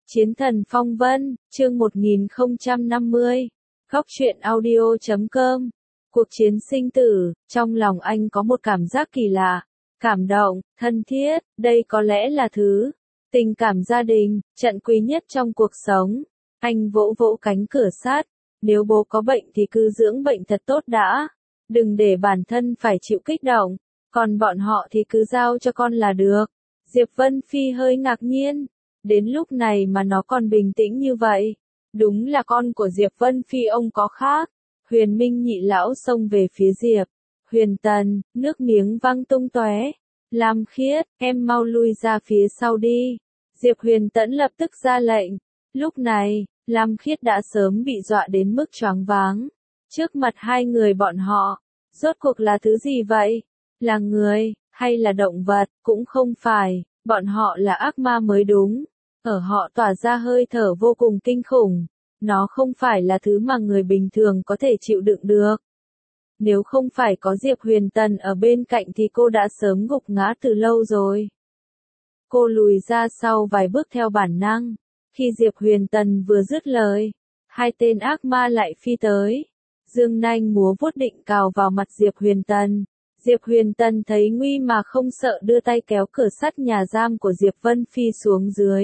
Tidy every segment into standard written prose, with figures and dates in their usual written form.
Chiến thần phong vân, chương 1050. Góc truyện audio.com. Cuộc chiến sinh tử, trong lòng anh có một cảm giác kỳ lạ, cảm động, thân thiết, đây có lẽ là thứ tình cảm gia đình, trận quý nhất trong cuộc sống. Anh vỗ vỗ cánh cửa sắt, nếu bố có bệnh thì cứ dưỡng bệnh thật tốt đã, đừng để bản thân phải chịu kích động, còn bọn họ thì cứ giao cho con là được. Diệp Vân Phi hơi ngạc nhiên, đến lúc này mà nó còn bình tĩnh như vậy. Đúng là con của Diệp Vân Phi ông có khác. Huyền Minh nhị lão xông về phía Diệp Huyền Tần, nước miếng văng tung tóe. Lam Khiết, em mau lui ra phía sau đi. Diệp Huyền Tẫn lập tức ra lệnh. Lúc này, Lam Khiết đã sớm bị dọa đến mức choáng váng. Trước mặt hai người bọn họ, rốt cuộc là thứ gì vậy? Là người, hay là động vật? Cũng không phải, bọn họ là ác ma mới đúng. Ở họ tỏa ra hơi thở vô cùng kinh khủng. Nó không phải là thứ mà người bình thường có thể chịu đựng được. Nếu không phải có Diệp Huyền Tần ở bên cạnh thì cô đã sớm gục ngã từ lâu rồi. Cô lùi ra sau vài bước theo bản năng. Khi Diệp Huyền Tần vừa dứt lời, hai tên ác ma lại phi tới. Dương nanh múa vuốt định cào vào mặt Diệp Huyền Tần. Diệp Huyền Tần thấy nguy mà không sợ đưa tay kéo cửa sắt nhà giam của Diệp Vân Phi xuống dưới.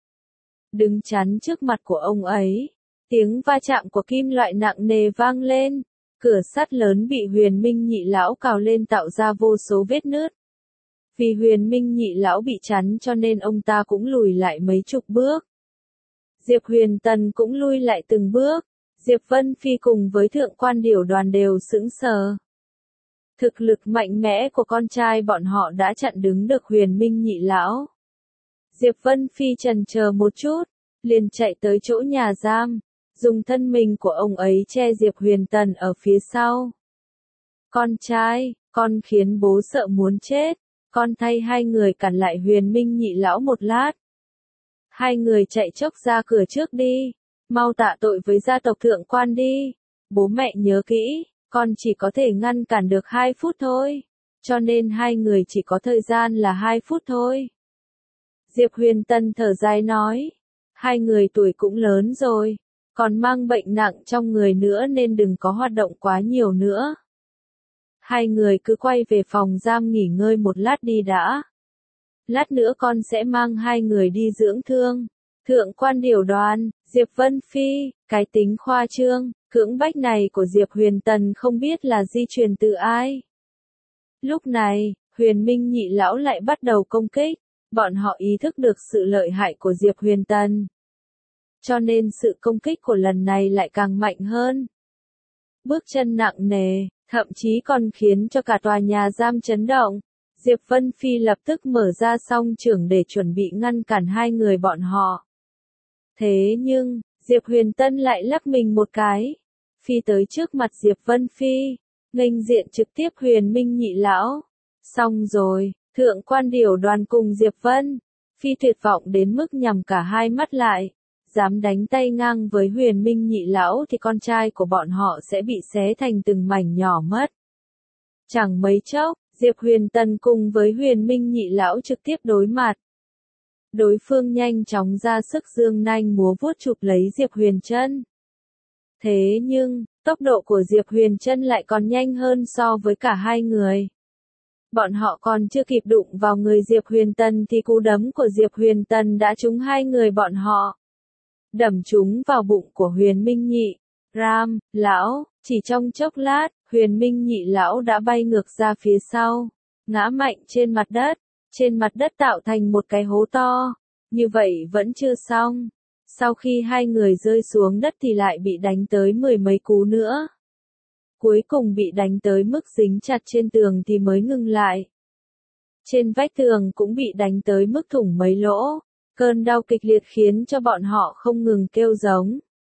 Đứng chắn trước mặt của ông ấy. Tiếng va chạm của kim loại nặng nề vang lên. Cửa sắt lớn bị Huyền Minh nhị lão cào lên tạo ra vô số vết nứt. Vì Huyền Minh nhị lão bị chắn cho nên ông ta cũng lùi lại mấy chục bước. Diệp Huyền Tần cũng lui lại từng bước. Diệp Vân Phi cùng với thượng quan điểu đoàn đều sững sờ. Thực lực mạnh mẽ của con trai bọn họ đã chặn đứng được Huyền Minh nhị lão. Diệp Vân Phi chần chờ một chút, liền chạy tới chỗ nhà giam, dùng thân mình của ông ấy che Diệp Huyền Tần ở phía sau. Con trai, con khiến bố sợ muốn chết, con thay hai người cản lại Huyền Minh nhị lão một lát. Hai người chạy chốc ra cửa trước đi, mau tạ tội với gia tộc thượng quan đi, bố mẹ nhớ kỹ, con chỉ có thể ngăn cản được 2 phút thôi, cho nên hai người chỉ có thời gian là 2 phút thôi. Diệp Huyền Tần thở dài nói, hai người tuổi cũng lớn rồi, còn mang bệnh nặng trong người nữa nên đừng có hoạt động quá nhiều nữa. Hai người cứ quay về phòng giam nghỉ ngơi một lát đi đã. Lát nữa con sẽ mang hai người đi dưỡng thương. Thượng quan điểu đoàn, Diệp Vân Phi, cái tính khoa trương, cưỡng bách này của Diệp Huyền Tần không biết là di truyền từ ai. Lúc này, Huyền Minh nhị lão lại bắt đầu công kích. Bọn họ ý thức được sự lợi hại của Diệp Huyền Tần. Cho nên sự công kích của lần này lại càng mạnh hơn. Bước chân nặng nề, thậm chí còn khiến cho cả tòa nhà giam chấn động. Diệp Vân Phi lập tức mở ra song chưởng để chuẩn bị ngăn cản hai người bọn họ. Thế nhưng, Diệp Huyền Tần lại lắc mình một cái. Phi tới trước mặt Diệp Vân Phi, nghênh diện trực tiếp Huyền Minh nhị lão. Xong rồi. Thượng quan điểu đoàn cùng Diệp Vân Phi tuyệt vọng đến mức nhắm cả hai mắt lại. Dám đánh tay ngang với Huyền Minh nhị lão thì con trai của bọn họ sẽ bị xé thành từng mảnh nhỏ mất. Chẳng mấy chốc, Diệp Huyền Tần cùng với Huyền Minh nhị lão trực tiếp đối mặt. Đối phương nhanh chóng ra sức dương nanh múa vuốt chụp lấy Diệp Huyền Trân. Thế nhưng, tốc độ của Diệp Huyền Trân lại còn nhanh hơn so với cả hai người. Bọn họ còn chưa kịp đụng vào người Diệp Huyền Tần thì cú đấm của Diệp Huyền Tần đã trúng hai người bọn họ. Đẩm trúng vào bụng của Huyền Minh nhị. Ram, lão, chỉ trong chốc lát, Huyền Minh nhị lão đã bay ngược ra phía sau, ngã mạnh trên mặt đất. Trên mặt đất tạo thành một cái hố to. Như vậy vẫn chưa xong. Sau khi hai người rơi xuống đất thì lại bị đánh tới 10 mấy cú nữa. Cuối cùng bị đánh tới mức dính chặt trên tường thì mới ngừng lại. Trên vách tường cũng bị đánh tới mức thủng mấy lỗ. Cơn đau kịch liệt khiến cho bọn họ không ngừng kêu giống.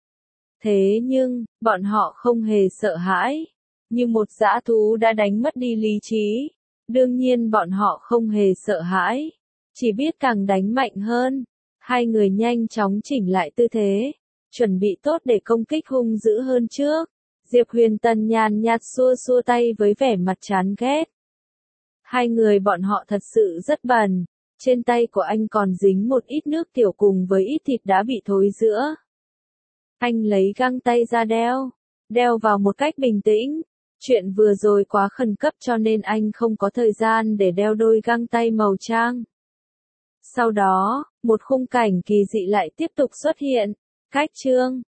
Thế nhưng, bọn họ không hề sợ hãi. Như một dã thú đã đánh mất đi lý trí. Đương nhiên bọn họ không hề sợ hãi. Chỉ biết càng đánh mạnh hơn. Hai người nhanh chóng chỉnh lại tư thế. Chuẩn bị tốt để công kích hung dữ hơn trước. Diệp Huyền Tần nhàn nhạt xua xua tay với vẻ mặt chán ghét. Hai người bọn họ thật sự rất bẩn. Trên tay của anh còn dính một ít nước tiểu cùng với ít thịt đã bị thối rữa. Anh lấy găng tay ra đeo vào một cách bình tĩnh. Chuyện vừa rồi quá khẩn cấp cho nên anh không có thời gian để đeo đôi găng tay màu trang. Sau đó, một khung cảnh kỳ dị lại tiếp tục xuất hiện. Khách trương.